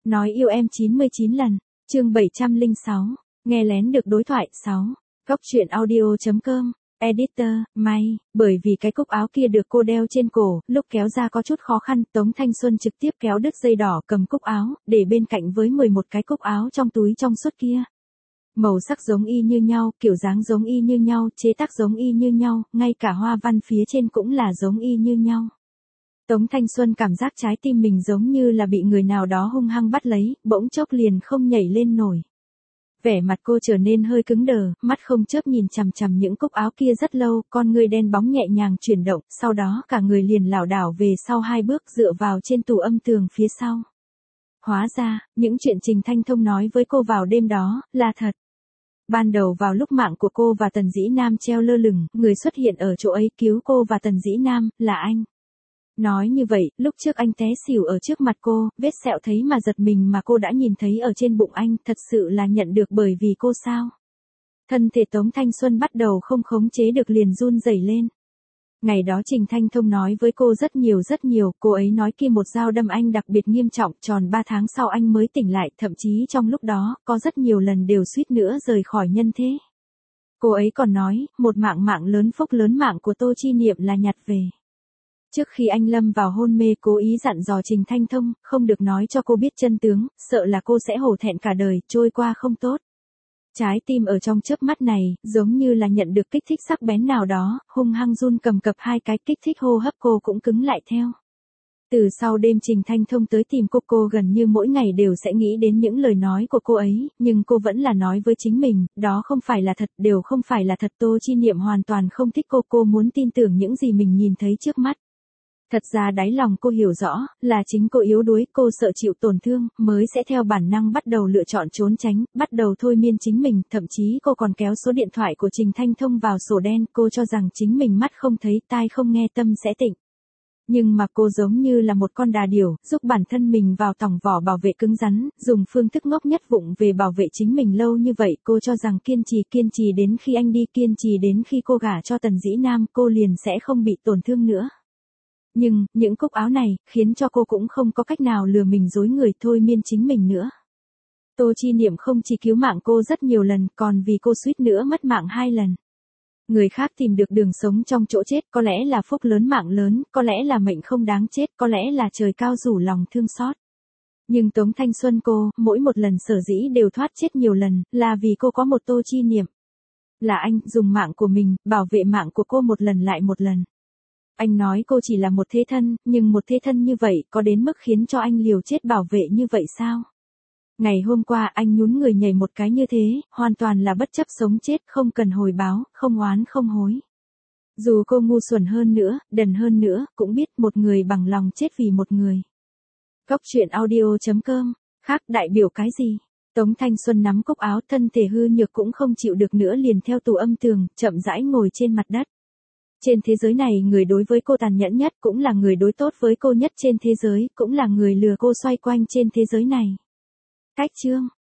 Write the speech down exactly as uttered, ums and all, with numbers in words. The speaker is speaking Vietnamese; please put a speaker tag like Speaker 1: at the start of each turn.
Speaker 1: Nói yêu em chín mươi chín lần, chương bảy trăm lẻ sáu, nghe lén được đối thoại sáu. Góc truyện audio.com, editor, may, bởi vì cái cúc áo kia được cô đeo trên cổ, lúc kéo ra có chút khó khăn, Tống Thanh Xuân trực tiếp kéo đứt dây đỏ cầm cúc áo, để bên cạnh với mười một cái cúc áo trong túi trong suốt kia. Màu sắc giống y như nhau, kiểu dáng giống y như nhau, chế tác giống y như nhau, ngay cả hoa văn phía trên cũng là giống y như nhau. Tống Thanh Xuân cảm giác trái tim mình giống như là bị người nào đó hung hăng bắt lấy, bỗng chốc liền không nhảy lên nổi. Vẻ mặt cô trở nên hơi cứng đờ, mắt không chớp nhìn chằm chằm những cúc áo kia rất lâu, con người đen bóng nhẹ nhàng chuyển động, sau đó cả người liền lảo đảo về sau hai bước dựa vào trên tủ âm tường phía sau. Hóa ra, những chuyện Trình Thanh Thông nói với cô vào đêm đó, là thật. Ban đầu vào lúc mạng của cô và Tần Dĩ Nam treo lơ lửng, người xuất hiện ở chỗ ấy cứu cô và Tần Dĩ Nam, là anh. Nói như vậy, lúc trước anh té xỉu ở trước mặt cô, vết sẹo thấy mà giật mình mà cô đã nhìn thấy ở trên bụng anh, thật sự là nhận được bởi vì cô sao? Thân thể Tống Thanh Xuân bắt đầu không khống chế được liền run rẩy lên. Ngày đó Trình Thanh Thông nói với cô rất nhiều rất nhiều, cô ấy nói kia một dao đâm anh đặc biệt nghiêm trọng, tròn ba tháng sau anh mới tỉnh lại, thậm chí trong lúc đó, có rất nhiều lần đều suýt nữa rời khỏi nhân thế. Cô ấy còn nói, một mạng mạng lớn phúc lớn mạng của Tô Chi Niệm là nhặt về. Trước khi anh lâm vào hôn mê cố ý dặn dò Trình Thanh Thông, không được nói cho cô biết chân tướng, sợ là cô sẽ hổ thẹn cả đời, trôi qua không tốt. Trái tim ở trong chớp mắt này, giống như là nhận được kích thích sắc bén nào đó, hung hăng run cầm cập hai cái, kích thích hô hấp cô cũng cứng lại theo. Từ sau đêm Trình Thanh Thông tới tìm cô, cô gần như mỗi ngày đều sẽ nghĩ đến những lời nói của cô ấy, nhưng cô vẫn là nói với chính mình, đó không phải là thật, đều không phải là thật. Tô Chi Niệm hoàn toàn không thích cô, cô muốn tin tưởng những gì mình nhìn thấy trước mắt. Thật ra đáy lòng cô hiểu rõ, là chính cô yếu đuối, cô sợ chịu tổn thương, mới sẽ theo bản năng bắt đầu lựa chọn trốn tránh, bắt đầu thôi miên chính mình, thậm chí cô còn kéo số điện thoại của Trình Thanh Thông vào sổ đen, cô cho rằng chính mình mắt không thấy, tai không nghe, tâm sẽ tịnh. Nhưng mà cô giống như là một con đà điểu, giúp bản thân mình vào tòng vỏ bảo vệ cứng rắn, dùng phương thức ngốc nhất vụng về bảo vệ chính mình lâu như vậy, cô cho rằng kiên trì kiên trì đến khi anh đi, kiên trì đến khi cô gả cho Tần Dĩ Nam, cô liền sẽ không bị tổn thương nữa. Nhưng, những cúc áo này, khiến cho cô cũng không có cách nào lừa mình dối người, thôi miên chính mình nữa. Tô Chi Niệm không chỉ cứu mạng cô rất nhiều lần, còn vì cô suýt nữa mất mạng hai lần. Người khác tìm được đường sống trong chỗ chết, có lẽ là phúc lớn mạng lớn, có lẽ là mệnh không đáng chết, có lẽ là trời cao rủ lòng thương xót. Nhưng Tống Thanh Xuân cô, mỗi một lần sở dĩ đều thoát chết nhiều lần, là vì cô có một Tô Chi Niệm. Là anh, dùng mạng của mình, bảo vệ mạng của cô một lần lại một lần. Anh nói cô chỉ là một thế thân, nhưng một thế thân như vậy, có đến mức khiến cho anh liều chết bảo vệ như vậy sao? Ngày hôm qua anh nhún người nhảy một cái như thế, hoàn toàn là bất chấp sống chết, không cần hồi báo, không oán không hối. Dù cô ngu xuẩn hơn nữa, đần hơn nữa, cũng biết một người bằng lòng chết vì một người. Góc truyện audio.com, khác đại biểu cái gì? Tống Thanh Xuân nắm cúc áo, thân thể hư nhược cũng không chịu được nữa liền theo tủ âm tường, chậm rãi ngồi trên mặt đất. Trên thế giới này người đối với cô tàn nhẫn nhất, cũng là người đối tốt với cô nhất trên thế giới, cũng là người lừa cô xoay quanh trên thế giới này. Cách chương